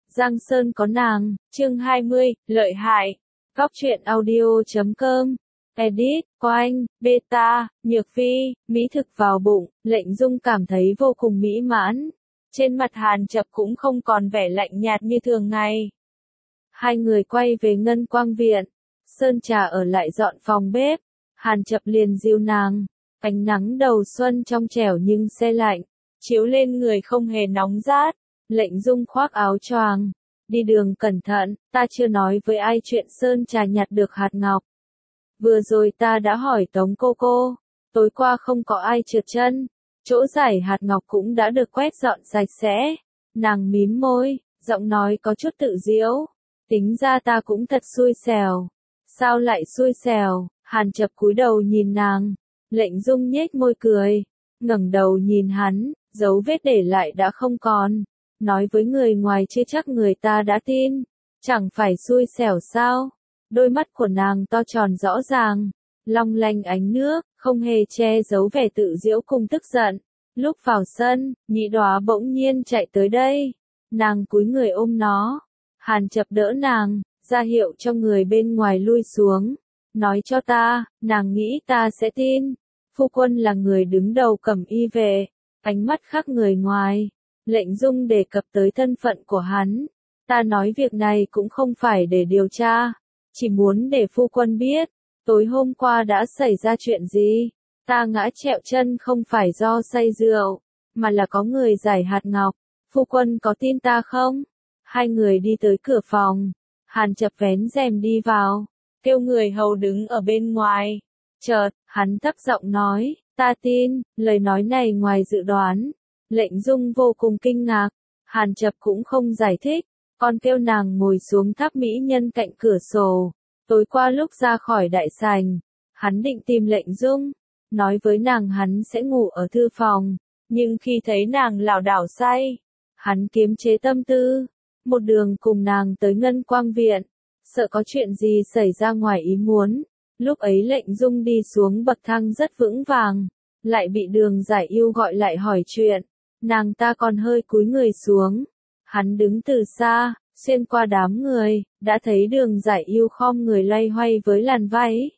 Giang Sơn có nàng, chương 20, lợi hại. Góc truyện audio.com. Edit, Quang, Beta, Nhược Phi, mỹ thực vào bụng, Lệnh Dung cảm thấy vô cùng mỹ mãn. Trên mặt Hàn Chập cũng không còn vẻ lạnh nhạt như thường ngày. Hai người quay về Ngân Quang Viện. Sơn Trà ở lại dọn phòng bếp. Hàn Chập liền dìu nàng. Ánh nắng đầu xuân trong trẻo nhưng se lạnh, chiếu lên người không hề nóng rát. Lệnh Dung khoác áo choàng. Đi đường cẩn thận, ta chưa nói với ai chuyện Sơn Trà nhặt được hạt ngọc. Vừa rồi ta đã hỏi Tống cô, tối qua không có ai trượt chân, chỗ giải hạt ngọc cũng đã được quét dọn sạch sẽ. Nàng mím môi, giọng nói có chút tự giễu. Tính ra ta cũng thật xui xẻo. Sao lại xui xẻo? Hàn Chập cúi đầu nhìn nàng. Lệnh Dung nhếch môi cười, ngẩng đầu nhìn hắn, dấu vết để lại đã không còn. Nói với người ngoài chưa chắc người ta đã tin. Chẳng phải xui xẻo sao? Đôi mắt của nàng to tròn rõ ràng, long lanh ánh nước, không hề che giấu vẻ tự giễu cùng tức giận. Lúc vào sân, Nhị Đóa bỗng nhiên chạy tới đây. Nàng cúi người ôm nó. Hàn Chập đỡ nàng, ra hiệu cho người bên ngoài lui xuống. Nói cho ta, nàng nghĩ ta sẽ tin. Phu quân là người đứng đầu Cẩm Y vệ. Ánh mắt khác người ngoài. Lệnh Dung đề cập tới thân phận của hắn. Ta nói việc này cũng không phải để điều tra. Chỉ muốn để phu quân biết. Tối hôm qua đã xảy ra chuyện gì. Ta ngã trẹo chân không phải do say rượu, mà là có người giải hạt ngọc. Phu quân có tin ta không? Hai người đi tới cửa phòng. Hàn Chập vén rèm đi vào, kêu người hầu đứng ở bên ngoài. Chợt, hắn thấp giọng nói, ta tin. Lời nói này ngoài dự đoán. Lệnh Dung vô cùng kinh ngạc. Hàn Chập cũng không giải thích, còn kêu nàng ngồi xuống tháp mỹ nhân cạnh cửa sổ. Tối qua lúc ra khỏi đại sảnh, hắn định tìm Lệnh Dung, nói với nàng hắn sẽ ngủ ở thư phòng, nhưng khi thấy nàng lảo đảo say, hắn kiềm chế tâm tư, một đường cùng nàng tới Ngân Quang Viện, sợ có chuyện gì xảy ra ngoài ý muốn. Lúc ấy Lệnh Dung đi xuống bậc thang rất vững vàng, lại bị Đường Giải Yêu gọi lại hỏi chuyện. Nàng ta còn hơi cúi người xuống. Hắn đứng từ xa, xuyên qua đám người, đã thấy Đường Giải Yêu khom người loay hoay với làn váy.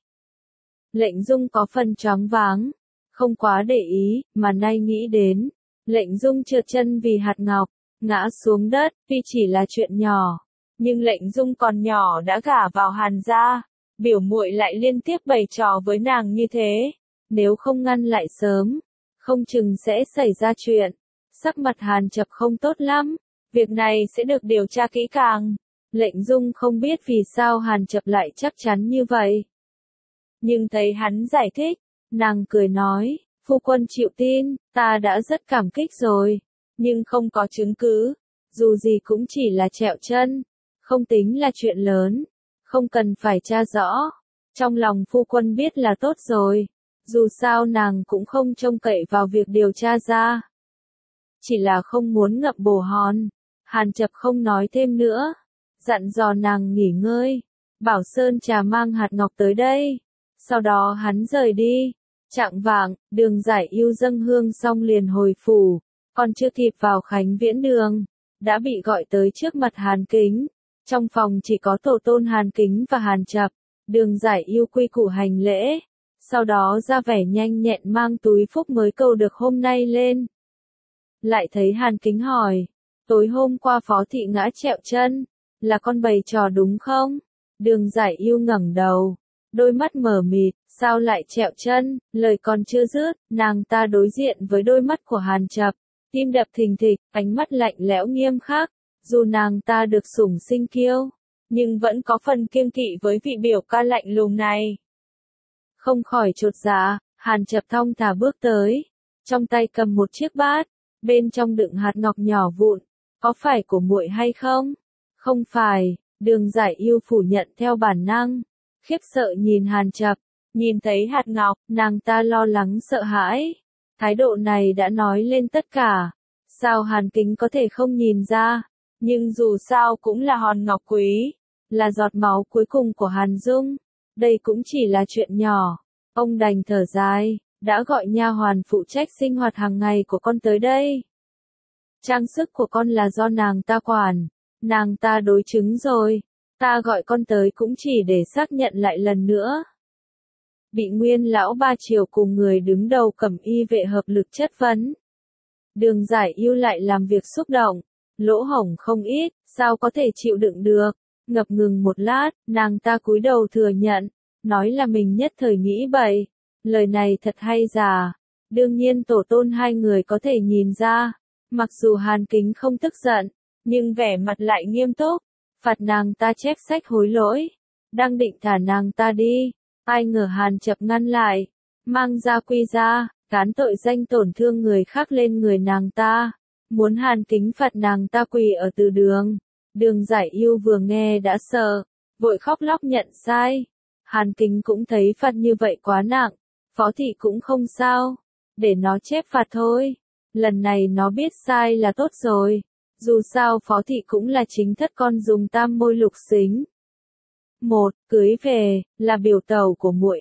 Lệnh Dung có phần choáng váng, không quá để ý, mà nay nghĩ đến. Lệnh Dung trượt chân vì hạt ngọc, ngã xuống đất, tuy chỉ là chuyện nhỏ. Nhưng Lệnh Dung còn nhỏ đã gả vào Hàn gia, biểu muội lại liên tiếp bày trò với nàng như thế. Nếu không ngăn lại sớm, không chừng sẽ xảy ra chuyện. Sắc mặt Hàn Chập không tốt lắm, việc này sẽ được điều tra kỹ càng. Lệnh Dung không biết vì sao Hàn Chập lại chắc chắn như vậy. Nhưng thấy hắn giải thích, nàng cười nói, phu quân chịu tin, ta đã rất cảm kích rồi, nhưng không có chứng cứ, dù gì cũng chỉ là trẹo chân, không tính là chuyện lớn, không cần phải tra rõ. Trong lòng phu quân biết là tốt rồi, dù sao nàng cũng không trông cậy vào việc điều tra ra. Chỉ là không muốn ngậm bồ hòn. Hàn Chập không nói thêm nữa, dặn dò nàng nghỉ ngơi, bảo Sơn Trà mang hạt ngọc tới đây. Sau đó hắn rời đi. Chạng vạng, Đường Giải Yêu dâng hương xong liền hồi phủ, còn chưa kịp vào Khánh Viễn Đường, đã bị gọi tới trước mặt Hàn Kính. Trong phòng chỉ có tổ tôn Hàn Kính và Hàn Chập. Đường Giải Yêu quy củ hành lễ, sau đó ra vẻ nhanh nhẹn mang túi phúc mới câu được hôm nay lên. Lại thấy Hàn Kính hỏi, tối hôm qua Phó thị ngã trẹo chân, là con bày trò đúng không? Đường Giải Yêu ngẩng đầu, đôi mắt mờ mịt, sao lại trẹo chân? Lời còn chưa dứt, nàng ta đối diện với đôi mắt của Hàn Chập, tim đập thình thịch, ánh mắt lạnh lẽo nghiêm khắc. Dù nàng ta được sủng sinh kiêu, nhưng vẫn có phần kiêng kỵ với vị biểu ca lạnh lùng này. Không khỏi chột dạ, Hàn Chập thong thả bước tới, trong tay cầm một chiếc bát, bên trong đựng hạt ngọc nhỏ vụn. Có phải của muội hay không? Không phải. Đường Giải Yêu phủ nhận theo bản năng, khiếp sợ nhìn Hàn Chập. Nhìn thấy hạt ngọc, nàng ta lo lắng sợ hãi. Thái độ này đã nói lên tất cả. Sao Hàn Kính có thể không nhìn ra? Nhưng dù sao cũng là hòn ngọc quý, là giọt máu cuối cùng của Hàn Dung. Đây cũng chỉ là chuyện nhỏ. Ông đành thở dài, đã gọi nha hoàn phụ trách sinh hoạt hàng ngày của con tới đây. Trang sức của con là do nàng ta quản, nàng ta đối chứng rồi. Ta gọi con tới cũng chỉ để xác nhận lại lần nữa. Bị Nguyên lão ba triều cùng người đứng đầu cẩm y vệ hợp lực chất vấn. Đường Giải Yêu lại làm việc xúc động, lỗ hổng không ít, sao có thể chịu đựng được. Ngập ngừng một lát, nàng ta cúi đầu thừa nhận, nói là mình nhất thời nghĩ bậy. Lời này thật hay giả. Đương nhiên tổ tôn hai người có thể nhìn ra, mặc dù Hàn Kính không tức giận, nhưng vẻ mặt lại nghiêm túc, phạt nàng ta chép sách hối lỗi, đang định thả nàng ta đi, ai ngờ Hàn Chập ngăn lại, mang ra quy ra, gán tội danh tổn thương người khác lên người nàng ta, muốn Hàn Kính phạt nàng ta quỳ ở từ đường. Đường Giải Yêu vừa nghe đã sợ, vội khóc lóc nhận sai. Hàn Kính cũng thấy phạt như vậy quá nặng, Phó thị cũng không sao, để nó chép phạt thôi. Lần này nó biết sai là tốt rồi, dù sao Phó thị cũng là chính thất con dùng tam môi lục xính. Một, cưới về, là biểu tẩu của muội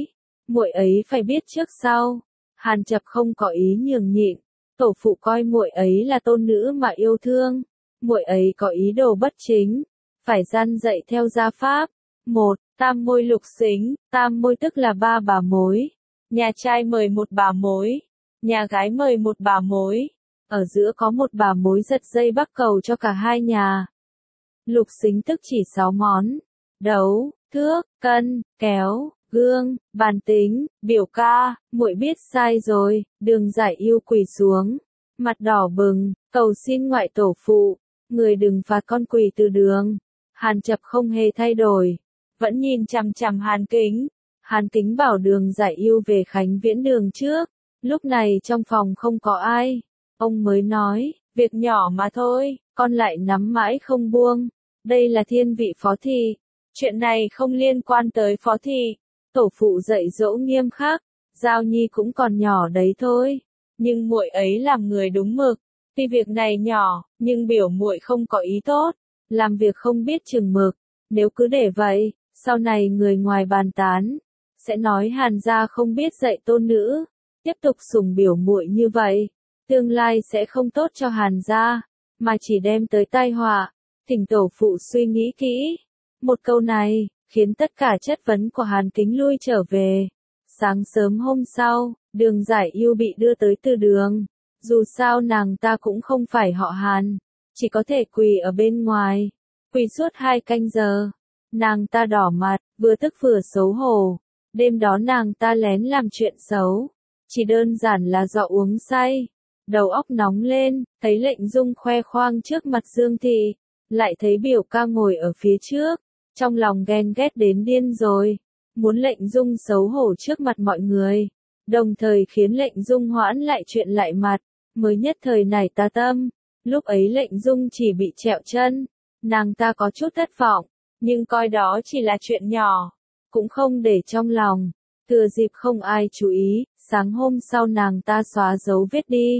ấy phải biết trước sau. Hàn Chập không có ý nhường nhịn, tổ phụ coi muội ấy là tôn nữ mà yêu thương, muội ấy có ý đồ bất chính, phải gian dạy theo gia pháp. Một, tam môi lục xính, tam môi tức là ba bà mối. Nhà trai mời một bà mối, nhà gái mời một bà mối, ở giữa có một bà mối giật dây bắc cầu cho cả hai nhà. Lục xính tức chỉ 6 món: đấu, thước, cân, kéo, gương, bàn tính. Biểu ca, muội biết sai rồi. Đường Giải Yêu quỳ xuống, mặt đỏ bừng, cầu xin ngoại tổ phụ, người đừng phạt con quỳ từ đường. Hàn Chập không hề thay đổi, vẫn nhìn chằm chằm Hàn Kính. Hàn Kính bảo Đường Giải Yêu về Khánh Viễn đường trước, lúc này trong phòng không có ai. Ông mới nói, việc nhỏ mà thôi, con lại nắm mãi không buông. Đây là thiên vị Phó thị, chuyện này không liên quan tới Phó thị. Tổ phụ dạy dỗ nghiêm khắc, Giao Nhi cũng còn nhỏ đấy thôi, nhưng muội ấy làm người đúng mực. Tuy việc này nhỏ, nhưng biểu muội không có ý tốt, làm việc không biết chừng mực. Nếu cứ để vậy, sau này người ngoài bàn tán, sẽ nói Hàn gia không biết dạy tôn nữ. Tiếp tục sủng biểu muội như vậy, tương lai sẽ không tốt cho Hàn gia, mà chỉ đem tới tai họa. Thỉnh tổ phụ suy nghĩ kỹ. Một câu này khiến tất cả chất vấn của Hàn Kính lui trở về. Sáng sớm hôm sau, Đường Giải Yêu bị đưa tới từ đường. Dù sao nàng ta cũng không phải họ Hàn, chỉ có thể quỳ ở bên ngoài. Quỳ suốt 2 canh giờ, nàng ta đỏ mặt, vừa tức vừa xấu hổ. Đêm đó nàng ta lén làm chuyện xấu, chỉ đơn giản là do uống say. Đầu óc nóng lên, thấy Lệnh Dung khoe khoang trước mặt Dương Thị, lại thấy biểu ca ngồi ở phía trước. Trong lòng ghen ghét đến điên rồi, muốn Lệnh Dung xấu hổ trước mặt mọi người, đồng thời khiến Lệnh Dung hoãn lại chuyện lại mặt, mới nhất thời nảy tà tâm. Lúc ấy Lệnh Dung chỉ bị trẹo chân, nàng ta có chút thất vọng, nhưng coi đó chỉ là chuyện nhỏ, cũng không để trong lòng. Thừa dịp không ai chú ý, sáng hôm sau nàng ta xóa dấu vết đi.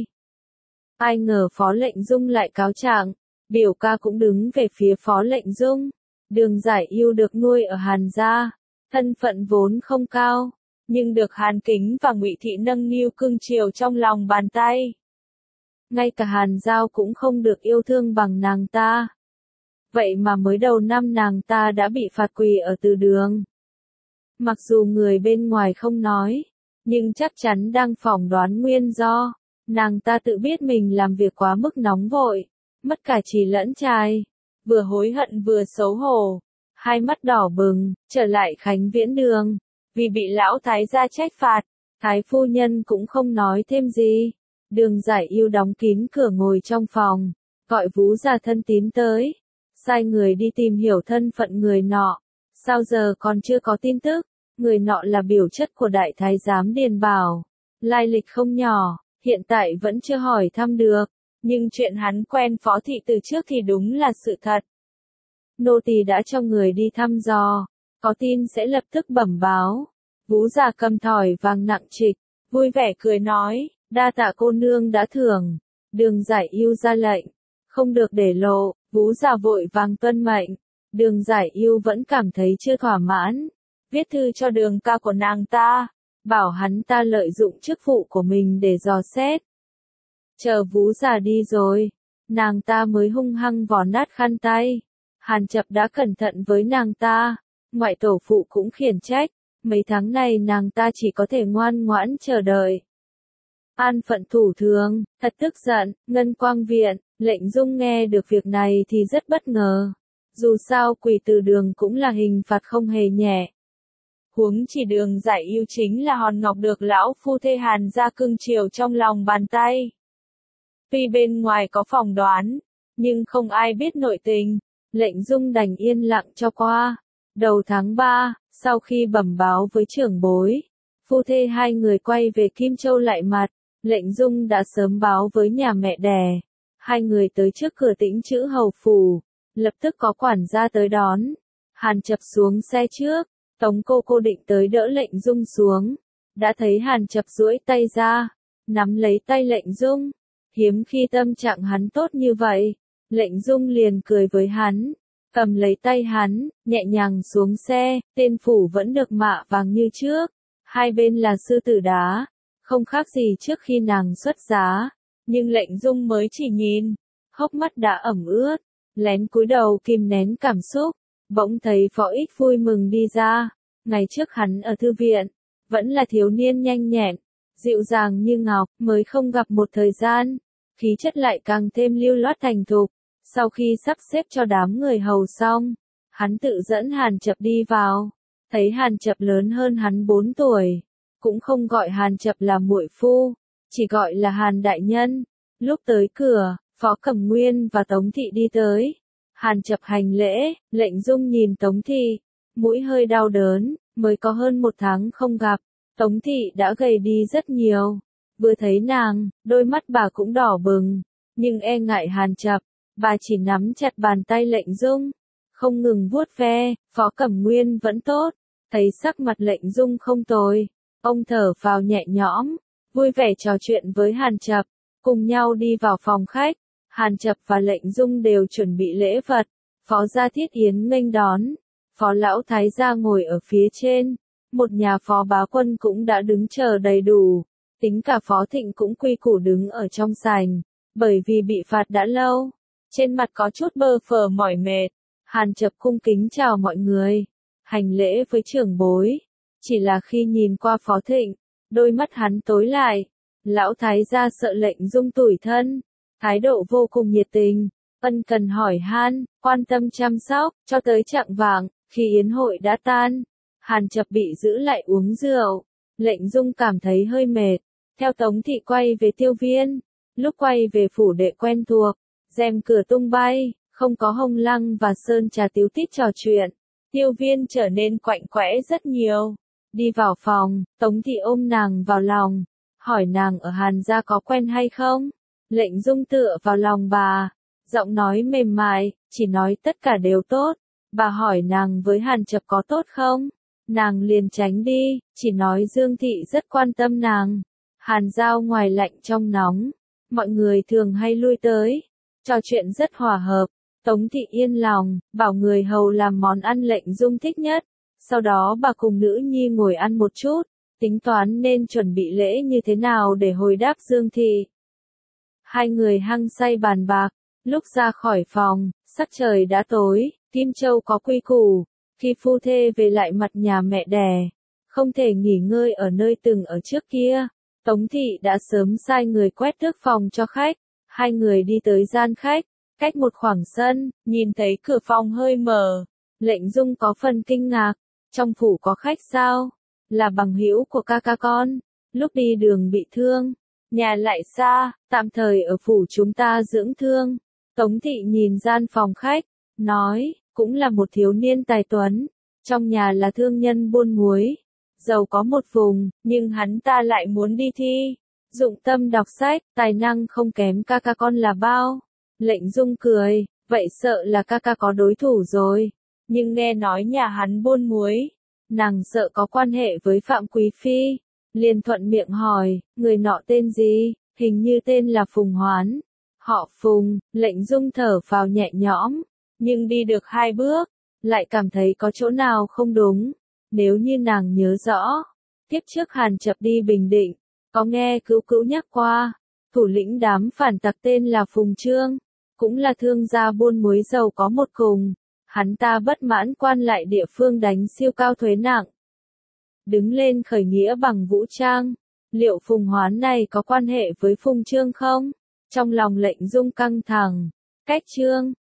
Ai ngờ Phó Lệnh Dung lại cáo trạng, biểu ca cũng đứng về phía Phó Lệnh Dung. Đường Giải Yêu được nuôi ở Hàn gia, thân phận vốn không cao, nhưng được Hàn Kính và Ngụy Thị nâng niu cưng chiều trong lòng bàn tay. Ngay cả Hàn Giao cũng không được yêu thương bằng nàng ta. Vậy mà mới đầu năm nàng ta đã bị phạt quỳ ở từ đường. Mặc dù người bên ngoài không nói, nhưng chắc chắn đang phỏng đoán nguyên do. Nàng ta tự biết mình làm việc quá mức nóng vội, mất cả trí lẫn trai, vừa hối hận vừa xấu hổ, hai mắt đỏ bừng, trở lại Khánh Viễn đường, vì bị lão thái gia trách phạt, thái phu nhân cũng không nói thêm gì. Đường Giải Yêu đóng kín cửa ngồi trong phòng, gọi Vú già thân tín tới, sai người đi tìm hiểu thân phận người nọ. Sao giờ còn chưa có tin tức? Người nọ là biểu chất của đại thái giám Điền Bảo, lai lịch không nhỏ, hiện tại vẫn chưa hỏi thăm được, nhưng chuyện hắn quen Phó thị từ trước thì đúng là sự thật. Nô tỳ đã cho người đi thăm dò, có tin sẽ lập tức bẩm báo. Vú già cầm thỏi vàng nặng trịch, vui vẻ cười nói, đa tạ cô nương đã thưởng. Đường Giải Yêu ra lệnh, không được để lộ. Vú già vội vàng tuân mệnh. Đường Giải Yêu vẫn cảm thấy chưa thỏa mãn, viết thư cho đường ca của nàng ta, bảo hắn ta lợi dụng chức vụ của mình để dò xét. Chờ Vú già đi rồi, nàng ta mới hung hăng vò nát khăn tay. Hàn Chập đã cẩn thận với nàng ta, ngoại tổ phụ cũng khiển trách, mấy tháng này nàng ta chỉ có thể ngoan ngoãn chờ đợi. An phận thủ thường, thật tức giận, Ngân Quang Viện, Lệnh Dung nghe được việc này thì rất bất ngờ. Dù sao quỳ từ đường cũng là hình phạt không hề nhẹ. Huống chỉ đường giải yêu chính là hòn ngọc được lão phu thê Hàn gia cưng chiều trong lòng bàn tay. Tuy bên ngoài có phỏng đoán, nhưng không ai biết nội tình, Lệnh Dung đành yên lặng cho qua. Đầu tháng 3, sau khi bẩm báo với trưởng bối, phu thê hai người quay về Kim Châu lại mặt, Lệnh Dung đã sớm báo với nhà mẹ đẻ. Hai người tới trước cửa Tĩnh Chữ Hầu phủ, lập tức có quản gia tới đón. Hàn Chập xuống xe trước, Tống cô định tới đỡ Lệnh Dung xuống, đã thấy Hàn Chập duỗi tay ra, nắm lấy tay Lệnh Dung. Hiếm khi tâm trạng hắn tốt như vậy, Lệnh Dung liền cười với hắn, cầm lấy tay hắn, nhẹ nhàng xuống xe, tên phủ vẫn được mạ vàng như trước, hai bên là sư tử đá, không khác gì trước khi nàng xuất giá, nhưng Lệnh Dung mới chỉ nhìn, hốc mắt đã ẩm ướt, lén cúi đầu kìm nén cảm xúc, bỗng thấy Phó Ích vui mừng đi ra, ngày trước hắn ở thư viện, vẫn là thiếu niên nhanh nhẹn, dịu dàng như ngọc, mới không gặp một thời gian, khí chất lại càng thêm lưu loát thành thục. Sau khi sắp xếp cho đám người hầu xong, hắn tự dẫn Hàn Chập đi vào, thấy Hàn Chập lớn hơn hắn 4 tuổi, cũng không gọi Hàn Chập là muội phu, chỉ gọi là Hàn đại nhân. Lúc tới cửa, Phó Cẩm Nguyên và Tống Thị đi tới. Hàn Chập hành lễ, Lệnh Dung nhìn Tống Thị, mũi hơi đau đớn, mới có hơn 1 tháng không gặp, Tống Thị đã gầy đi rất nhiều. Vừa thấy nàng, đôi mắt bà cũng đỏ bừng, nhưng e ngại Hàn Chập, bà chỉ nắm chặt bàn tay Lệnh Dung, không ngừng vuốt ve. Phó Cẩm Nguyên vẫn tốt, thấy sắc mặt Lệnh Dung không tồi, ông thở phào nhẹ nhõm, vui vẻ trò chuyện với Hàn Chập, cùng nhau đi vào phòng khách. Hàn Chập và Lệnh Dung đều chuẩn bị lễ vật, Phó gia Thiết Yến nghênh đón, Phó lão thái gia ngồi ở phía trên, một nhà Phó bá quân cũng đã đứng chờ đầy đủ, tính cả Phó Thịnh cũng quy củ đứng ở trong sảnh, bởi vì bị phạt đã lâu, trên mặt có chút bơ phờ mỏi mệt. Hàn Chập cung kính chào mọi người, hành lễ với trưởng bối, chỉ là khi nhìn qua Phó Thịnh, đôi mắt hắn tối lại. Lão thái gia sợ Lệnh Dung tủi thân, thái độ vô cùng nhiệt tình, ân cần hỏi han, quan tâm chăm sóc, cho tới chạng vạng, khi yến hội đã tan, Hàn Chập bị giữ lại uống rượu, Lệnh Dung cảm thấy hơi mệt, theo Tống Thị quay về Tiêu Viên. Lúc quay về phủ đệ quen thuộc, rèm cửa tung bay, không có Hồng Lăng và Sơn Trà tíu tít trò chuyện, Tiêu Viên trở nên quạnh quẽ rất nhiều. Đi vào phòng, Tống Thị ôm nàng vào lòng, hỏi nàng ở Hàn gia có quen hay không. Lệnh Dung tựa vào lòng bà, giọng nói mềm mại, chỉ nói tất cả đều tốt. Bà hỏi nàng với Hàn Chập có tốt không, nàng liền tránh đi, chỉ nói Dương Thị rất quan tâm nàng. Hàn Giao ngoài lạnh trong nóng, mọi người thường hay lui tới, trò chuyện rất hòa hợp. Tống Thị yên lòng, bảo người hầu làm món ăn Lệnh Dung thích nhất. Sau đó bà cùng nữ nhi ngồi ăn một chút, tính toán nên chuẩn bị lễ như thế nào để hồi đáp Dương Thị. Hai người hăng say bàn bạc, lúc ra khỏi phòng, sắc trời đã tối, Kim Châu có quy củ, khi phu thê về lại mặt nhà mẹ đẻ, không thể nghỉ ngơi ở nơi từng ở trước kia. Tống Thị đã sớm sai người quét tước phòng cho khách, hai người đi tới gian khách, cách một khoảng sân, nhìn thấy cửa phòng hơi mở, Lệnh Dung có phần kinh ngạc, trong phủ có khách sao? Là bằng hữu của ca ca con, lúc đi đường bị thương, nhà lại xa, tạm thời ở phủ chúng ta dưỡng thương. Tống Thị nhìn gian phòng khách, nói, cũng là một thiếu niên tài tuấn, trong nhà là thương nhân buôn muối, giàu có một vùng, nhưng hắn ta lại muốn đi thi, dụng tâm đọc sách, tài năng không kém ca ca con là bao. Lệnh Dung cười, vậy sợ là ca ca có đối thủ rồi, nhưng nghe nói nhà hắn buôn muối, nàng sợ có quan hệ với Phạm Quý Phi, liền thuận miệng hỏi, người nọ tên gì, hình như tên là Phùng Hoán. Họ Phùng. Lệnh Dung thở phào nhẹ nhõm, nhưng đi được 2 bước, lại cảm thấy có chỗ nào không đúng. Nếu như nàng nhớ rõ, tiếp trước Hàn Chập đi Bình Định, có nghe Cữu Cữu nhắc qua, thủ lĩnh đám phản tặc tên là Phùng Trương, cũng là thương gia buôn muối giàu có một cùng. Hắn ta bất mãn quan lại địa phương đánh siêu cao thuế nặng. Đứng lên khởi nghĩa bằng vũ trang. Liệu Phùng Hoán này có quan hệ với Phùng Trương không? Trong lòng Lệnh Dung căng thẳng. Cách Trương,